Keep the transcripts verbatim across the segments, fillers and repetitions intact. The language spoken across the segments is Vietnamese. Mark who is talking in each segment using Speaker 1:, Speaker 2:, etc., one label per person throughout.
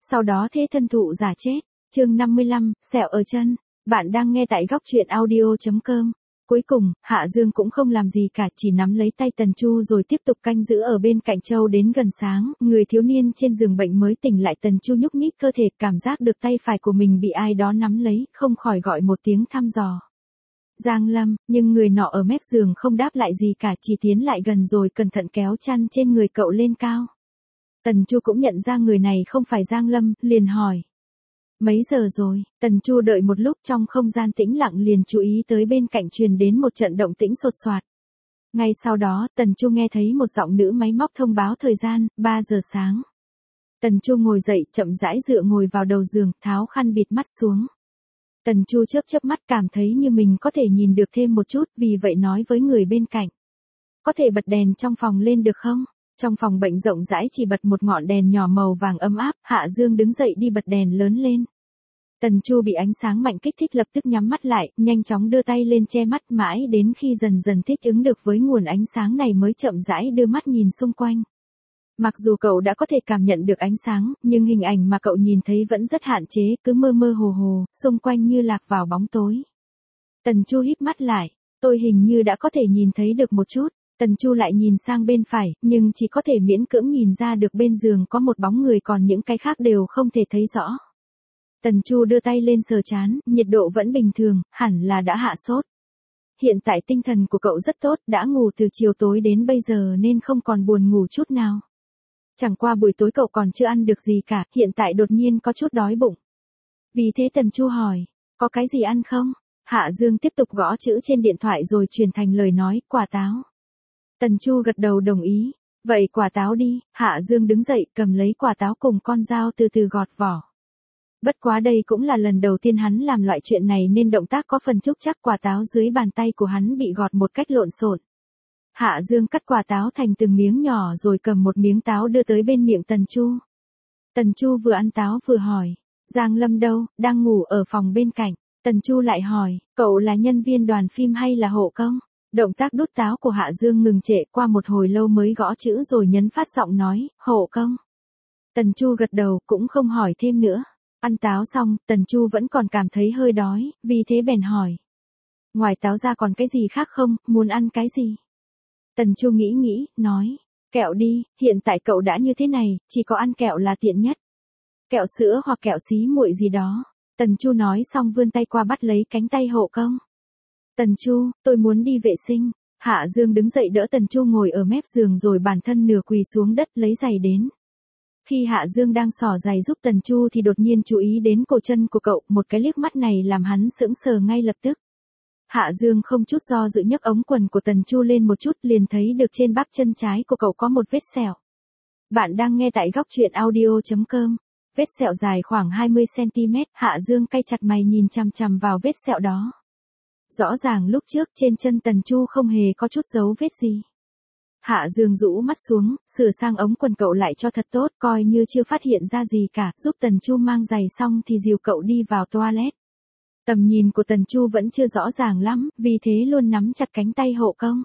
Speaker 1: sau đó thế thân thụ giả chết. Chương năm mươi lăm, sẹo ở chân. Bạn đang nghe tại góc truyện audio chấm com. Cuối cùng, Hạ Dương cũng không làm gì cả, chỉ nắm lấy tay Tần Chu rồi tiếp tục canh giữ ở bên cạnh Châu đến gần sáng. Người thiếu niên trên giường bệnh mới tỉnh lại, Tần Chu nhúc nhích cơ thể, cảm giác được tay phải của mình bị ai đó nắm lấy, không khỏi gọi một tiếng thăm dò. Giang Lâm, nhưng người nọ ở mép giường không đáp lại gì cả, chỉ tiến lại gần rồi cẩn thận kéo chăn trên người cậu lên cao. Tần Chu cũng nhận ra người này không phải Giang Lâm, liền hỏi. Mấy giờ rồi? Tần Chu đợi một lúc trong không gian tĩnh lặng liền chú ý tới bên cạnh truyền đến một trận động tĩnh sột soạt. Ngay sau đó, Tần Chu nghe thấy một giọng nữ máy móc thông báo thời gian, ba giờ sáng. Tần Chu ngồi dậy, chậm rãi dựa ngồi vào đầu giường, tháo khăn bịt mắt xuống. Tần Chu chớp chớp mắt, cảm thấy như mình có thể nhìn được thêm một chút, vì vậy nói với người bên cạnh. Có thể bật đèn trong phòng lên được không? Trong phòng bệnh rộng rãi chỉ bật một ngọn đèn nhỏ màu vàng ấm áp, Hạ Dương đứng dậy đi bật đèn lớn lên. Tần Chu bị ánh sáng mạnh kích thích lập tức nhắm mắt lại, nhanh chóng đưa tay lên che mắt, mãi đến khi dần dần thích ứng được với nguồn ánh sáng này mới chậm rãi đưa mắt nhìn xung quanh. Mặc dù cậu đã có thể cảm nhận được ánh sáng, nhưng hình ảnh mà cậu nhìn thấy vẫn rất hạn chế, cứ mơ mơ hồ hồ, xung quanh như lạc vào bóng tối. Tần Chu híp mắt lại, tôi hình như đã có thể nhìn thấy được một chút. Tần Chu lại nhìn sang bên phải, nhưng chỉ có thể miễn cưỡng nhìn ra được bên giường có một bóng người, còn những cái khác đều không thể thấy rõ. Tần Chu đưa tay lên sờ trán, nhiệt độ vẫn bình thường, hẳn là đã hạ sốt. Hiện tại tinh thần của cậu rất tốt, đã ngủ từ chiều tối đến bây giờ nên không còn buồn ngủ chút nào. Chẳng qua buổi tối cậu còn chưa ăn được gì cả, hiện tại đột nhiên có chút đói bụng. Vì thế Tần Chu hỏi, có cái gì ăn không? Hạ Dương tiếp tục gõ chữ trên điện thoại rồi truyền thành lời nói, quả táo. Tần Chu gật đầu đồng ý. Vậy quả táo đi. Hạ Dương đứng dậy cầm lấy quả táo cùng con dao từ từ gọt vỏ. Bất quá đây cũng là lần đầu tiên hắn làm loại chuyện này nên động tác có phần trúc trắc, quả táo dưới bàn tay của hắn bị gọt một cách lộn xộn. Hạ Dương cắt quả táo thành từng miếng nhỏ rồi cầm một miếng táo đưa tới bên miệng Tần Chu. Tần Chu vừa ăn táo vừa hỏi, Giang Lâm đâu, đang ngủ ở phòng bên cạnh. Tần Chu lại hỏi, cậu là nhân viên đoàn phim hay là hộ công? Động tác đút táo của Hạ Dương ngừng trệ, qua một hồi lâu mới gõ chữ rồi nhấn phát giọng nói, hộ công. Tần Chu gật đầu, cũng không hỏi thêm nữa. Ăn táo xong, Tần Chu vẫn còn cảm thấy hơi đói, vì thế bèn hỏi. Ngoài táo ra còn cái gì khác không, muốn ăn cái gì? Tần Chu nghĩ nghĩ, nói, kẹo đi, hiện tại cậu đã như thế này, chỉ có ăn kẹo là tiện nhất. Kẹo sữa hoặc kẹo xí muội gì đó. Tần Chu nói xong vươn tay qua bắt lấy cánh tay hộ công. Tần Chu, tôi muốn đi vệ sinh. Hạ Dương đứng dậy đỡ Tần Chu ngồi ở mép giường rồi bản thân nửa quỳ xuống đất lấy giày đến. Khi Hạ Dương đang xỏ giày giúp Tần Chu thì đột nhiên chú ý đến cổ chân của cậu, một cái liếc mắt này làm hắn sững sờ ngay lập tức. Hạ Dương không chút do dự nhấc ống quần của Tần Chu lên một chút, liền thấy được trên bắp chân trái của cậu có một vết sẹo. Bạn đang nghe tại góc truyện audio chấm com. Vết sẹo dài khoảng hai mươi xăng ti mét, Hạ Dương cay chặt mày nhìn chằm chằm vào vết sẹo đó. Rõ ràng lúc trước trên chân Tần Chu không hề có chút dấu vết gì. Hạ Dương rũ mắt xuống, sửa sang ống quần cậu lại cho thật tốt, coi như chưa phát hiện ra gì cả, giúp Tần Chu mang giày xong thì dìu cậu đi vào toilet. Tầm nhìn của Tần Chu vẫn chưa rõ ràng lắm, vì thế luôn nắm chặt cánh tay hộ công.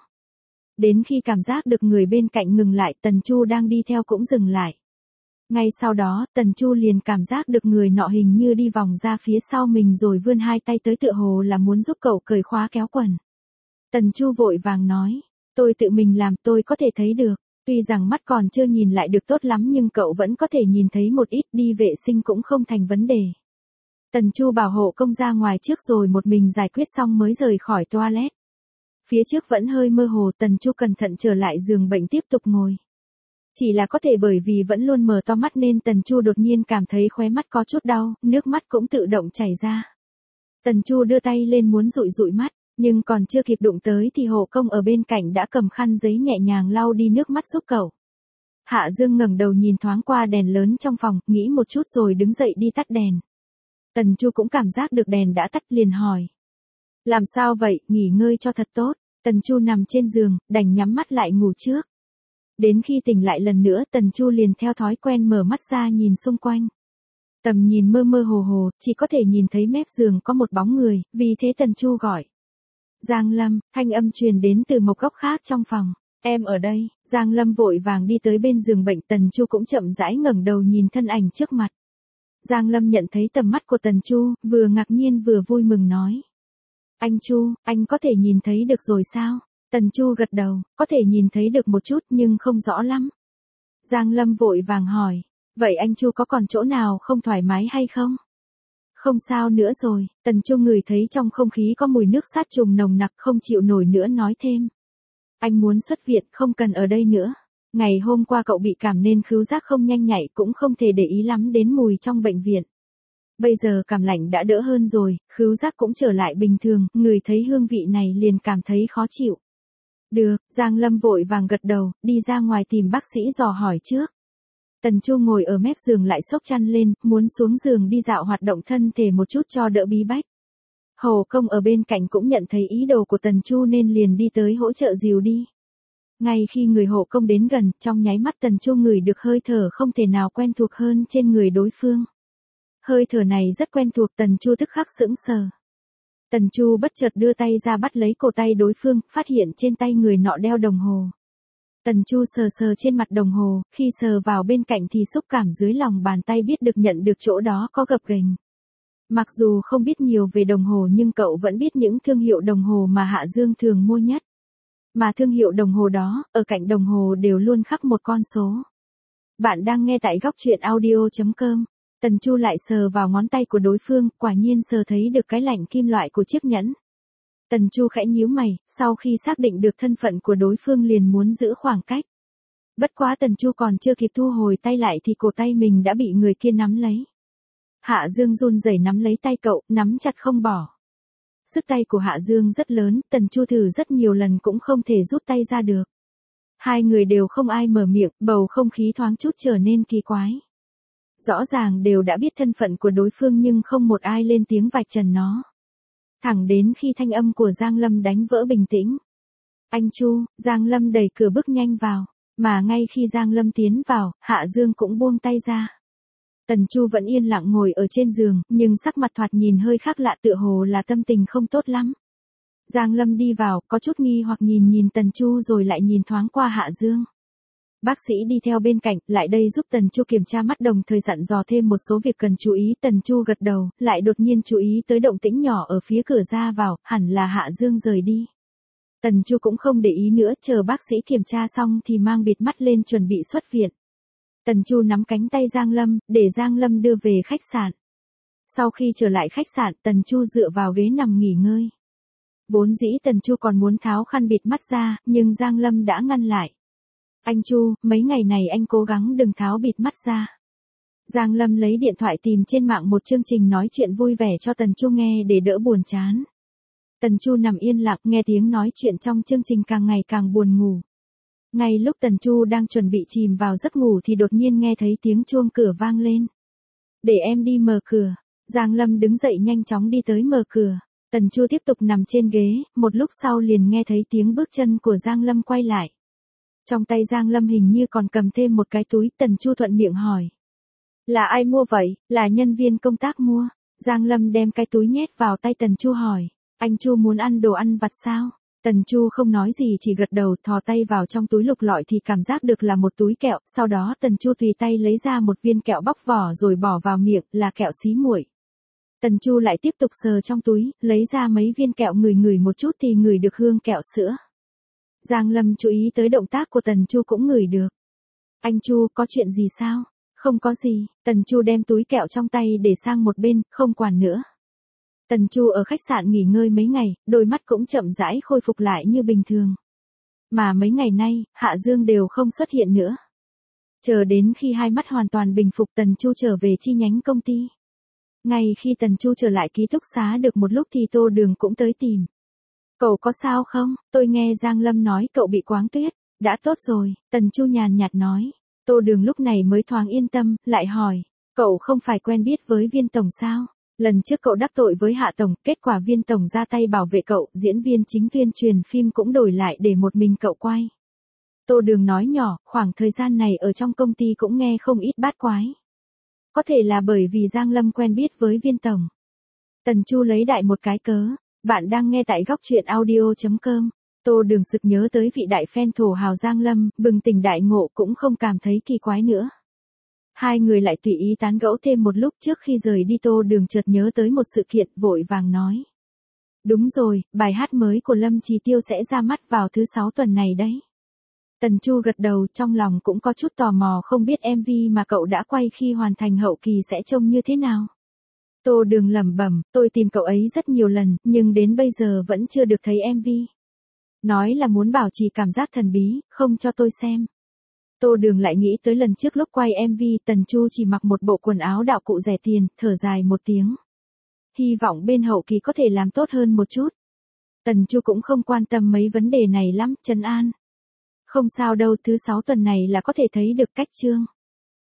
Speaker 1: Đến khi cảm giác được người bên cạnh ngừng lại, Tần Chu đang đi theo cũng dừng lại. Ngay sau đó, Tần Chu liền cảm giác được người nọ hình như đi vòng ra phía sau mình rồi vươn hai tay tới tựa hồ là muốn giúp cậu cởi khóa kéo quần. Tần Chu vội vàng nói, tôi tự mình làm, tôi có thể thấy được. Tuy rằng mắt còn chưa nhìn lại được tốt lắm nhưng cậu vẫn có thể nhìn thấy một ít, đi vệ sinh cũng không thành vấn đề. Tần Chu bảo hộ công ra ngoài trước rồi một mình giải quyết xong mới rời khỏi toilet. Phía trước vẫn hơi mơ hồ, Tần Chu cẩn thận trở lại giường bệnh tiếp tục ngồi. Chỉ là có thể bởi vì vẫn luôn mở to mắt nên Tần Chu đột nhiên cảm thấy khóe mắt có chút đau, nước mắt cũng tự động chảy ra. Tần Chu đưa tay lên muốn dụi dụi mắt, nhưng còn chưa kịp đụng tới thì hộ công ở bên cạnh đã cầm khăn giấy nhẹ nhàng lau đi nước mắt giúp cậu. Hạ Dương ngẩng đầu nhìn thoáng qua đèn lớn trong phòng, nghĩ một chút rồi đứng dậy đi tắt đèn. Tần Chu cũng cảm giác được đèn đã tắt liền hỏi. Làm sao vậy, nghỉ ngơi cho thật tốt. Tần Chu nằm trên giường, đành nhắm mắt lại ngủ trước. Đến khi tỉnh lại lần nữa Tần Chu liền theo thói quen mở mắt ra nhìn xung quanh. Tầm nhìn mơ mơ hồ hồ, chỉ có thể nhìn thấy mép giường có một bóng người, vì thế Tần Chu gọi. Giang Lâm, thanh âm truyền đến từ một góc khác trong phòng. Em ở đây. Giang Lâm vội vàng đi tới bên giường bệnh, Tần Chu cũng chậm rãi ngẩng đầu nhìn thân ảnh trước mặt. Giang Lâm nhận thấy tầm mắt của Tần Chu, vừa ngạc nhiên vừa vui mừng nói. Anh Chu, anh có thể nhìn thấy được rồi sao? Tần Chu gật đầu, có thể nhìn thấy được một chút nhưng không rõ lắm. Giang Lâm vội vàng hỏi, vậy anh Chu có còn chỗ nào không thoải mái hay không? Không sao nữa rồi, Tần Chu ngửi thấy trong không khí có mùi nước sát trùng nồng nặc không chịu nổi nữa nói thêm. Anh muốn xuất viện không cần ở đây nữa. Ngày hôm qua cậu bị cảm nên khứu giác không nhanh nhạy cũng không thể để ý lắm đến mùi trong bệnh viện. Bây giờ cảm lạnh đã đỡ hơn rồi, khứu giác cũng trở lại bình thường, người thấy hương vị này liền cảm thấy khó chịu. Được, Giang Lâm vội vàng gật đầu, đi ra ngoài tìm bác sĩ dò hỏi trước. Tần Chu ngồi ở mép giường lại xốc chăn lên, muốn xuống giường đi dạo hoạt động thân thể một chút cho đỡ bí bách. Hồ Công ở bên cạnh cũng nhận thấy ý đồ của Tần Chu nên liền đi tới hỗ trợ dìu đi. Ngay khi người hộ công đến gần, trong nháy mắt Tần Chu ngửi được hơi thở không thể nào quen thuộc hơn trên người đối phương. Hơi thở này rất quen thuộc, Tần Chu tức khắc sững sờ. Tần Chu bất chợt đưa tay ra bắt lấy cổ tay đối phương, phát hiện trên tay người nọ đeo đồng hồ. Tần Chu sờ sờ trên mặt đồng hồ, khi sờ vào bên cạnh thì xúc cảm dưới lòng bàn tay biết được nhận được chỗ đó có gập ghềnh. Mặc dù không biết nhiều về đồng hồ nhưng cậu vẫn biết những thương hiệu đồng hồ mà Hạ Dương thường mua nhất. Mà thương hiệu đồng hồ đó, ở cạnh đồng hồ đều luôn khắc một con số. Bạn đang nghe tại góc truyện audio chấm com. Tần Chu lại sờ vào ngón tay của đối phương, quả nhiên sờ thấy được cái lạnh kim loại của chiếc nhẫn. Tần Chu khẽ nhíu mày, sau khi xác định được thân phận của đối phương liền muốn giữ khoảng cách. Bất quá Tần Chu còn chưa kịp thu hồi tay lại thì cổ tay mình đã bị người kia nắm lấy. Hạ Dương run rẩy nắm lấy tay cậu, nắm chặt không bỏ. Sức tay của Hạ Dương rất lớn, Tần Chu thử rất nhiều lần cũng không thể rút tay ra được. Hai người đều không ai mở miệng, bầu không khí thoáng chút trở nên kỳ quái. Rõ ràng đều đã biết thân phận của đối phương nhưng không một ai lên tiếng vạch trần nó. Thẳng đến khi thanh âm của Giang Lâm đánh vỡ bình tĩnh. Anh Chu, Giang Lâm đẩy cửa bước nhanh vào, mà ngay khi Giang Lâm tiến vào, Hạ Dương cũng buông tay ra. Tần Chu vẫn yên lặng ngồi ở trên giường, nhưng sắc mặt thoạt nhìn hơi khác lạ, tựa hồ là tâm tình không tốt lắm. Giang Lâm đi vào, có chút nghi hoặc nhìn nhìn Tần Chu rồi lại nhìn thoáng qua Hạ Dương. Bác sĩ đi theo bên cạnh, lại đây giúp Tần Chu kiểm tra mắt đồng thời dặn dò thêm một số việc cần chú ý. Tần Chu gật đầu, lại đột nhiên chú ý tới động tĩnh nhỏ ở phía cửa ra vào, hẳn là Hạ Dương rời đi. Tần Chu cũng không để ý nữa, chờ bác sĩ kiểm tra xong thì mang bịt mắt lên chuẩn bị xuất viện. Tần Chu nắm cánh tay Giang Lâm, để Giang Lâm đưa về khách sạn. Sau khi trở lại khách sạn, Tần Chu dựa vào ghế nằm nghỉ ngơi. Vốn dĩ Tần Chu còn muốn tháo khăn bịt mắt ra, nhưng Giang Lâm đã ngăn lại. Anh Chu, mấy ngày này anh cố gắng đừng tháo bịt mắt ra. Giang Lâm lấy điện thoại tìm trên mạng một chương trình nói chuyện vui vẻ cho Tần Chu nghe để đỡ buồn chán. Tần Chu nằm yên lặng nghe tiếng nói chuyện trong chương trình càng ngày càng buồn ngủ. Ngay lúc Tần Chu đang chuẩn bị chìm vào giấc ngủ thì đột nhiên nghe thấy tiếng chuông cửa vang lên. Để em đi mở cửa. Giang Lâm đứng dậy nhanh chóng đi tới mở cửa. Tần Chu tiếp tục nằm trên ghế, một lúc sau liền nghe thấy tiếng bước chân của Giang Lâm quay lại. Trong tay Giang Lâm hình như còn cầm thêm một cái túi, Tần Chu thuận miệng hỏi. Là ai mua vậy? Là nhân viên công tác mua. Giang Lâm đem cái túi nhét vào tay Tần Chu hỏi. Anh Chu muốn ăn đồ ăn vặt sao? Tần Chu không nói gì chỉ gật đầu, thò tay vào trong túi lục lọi thì cảm giác được là một túi kẹo, sau đó Tần Chu tùy tay lấy ra một viên kẹo bóc vỏ rồi bỏ vào miệng, là kẹo xí muội. Tần Chu lại tiếp tục sờ trong túi, lấy ra mấy viên kẹo ngửi ngửi một chút thì ngửi được hương kẹo sữa. Giang Lâm chú ý tới động tác của Tần Chu cũng ngửi được. Anh Chu, có chuyện gì sao? Không có gì, Tần Chu đem túi kẹo trong tay để sang một bên, không quản nữa. Tần Chu ở khách sạn nghỉ ngơi mấy ngày, đôi mắt cũng chậm rãi khôi phục lại như bình thường. Mà mấy ngày nay, Hạ Dương đều không xuất hiện nữa. Chờ đến khi hai mắt hoàn toàn bình phục Tần Chu trở về chi nhánh công ty. Ngay khi Tần Chu trở lại ký túc xá được một lúc thì Tô Đường cũng tới tìm. Cậu có sao không? Tôi nghe Giang Lâm nói cậu bị quáng tuyết. Đã tốt rồi, Tần Chu nhàn nhạt nói. Tô Đường lúc này mới thoáng yên tâm, lại hỏi. Cậu không phải quen biết với Viên Tổng sao? Lần trước cậu đắc tội với Hạ Tổng, kết quả Viên Tổng ra tay bảo vệ cậu, diễn viên chính tuyên truyền phim cũng đổi lại để một mình cậu quay. Tô Đường nói nhỏ, khoảng thời gian này ở trong công ty cũng nghe không ít bát quái. Có thể là bởi vì Giang Lâm quen biết với Viên Tổng. Tần Chu lấy đại một cái cớ. Bạn đang nghe tại góc truyện audio chấm com. Tô Đường sực nhớ tới vị đại fan thổ hào Giang Lâm, bừng tỉnh đại ngộ cũng không cảm thấy kỳ quái nữa. Hai người lại tùy ý tán gẫu thêm một lúc trước khi rời đi Tô Đường chợt nhớ tới một sự kiện vội vàng nói. Đúng rồi, bài hát mới của Lâm Chí Tiêu sẽ ra mắt vào thứ sáu tuần này đấy. Tần Chu gật đầu, trong lòng cũng có chút tò mò không biết em vê mà cậu đã quay khi hoàn thành hậu kỳ sẽ trông như thế nào. Tô Đường lẩm bẩm, tôi tìm cậu ấy rất nhiều lần, nhưng đến bây giờ vẫn chưa được thấy em vê. Nói là muốn bảo trì cảm giác thần bí, không cho tôi xem. Tô Đường lại nghĩ tới lần trước lúc quay em vê, Tần Chu chỉ mặc một bộ quần áo đạo cụ rẻ tiền, thở dài một tiếng. Hy vọng bên hậu kỳ có thể làm tốt hơn một chút. Tần Chu cũng không quan tâm mấy vấn đề này lắm, trấn an. Không sao đâu, thứ sáu tuần này là có thể thấy được cách chương.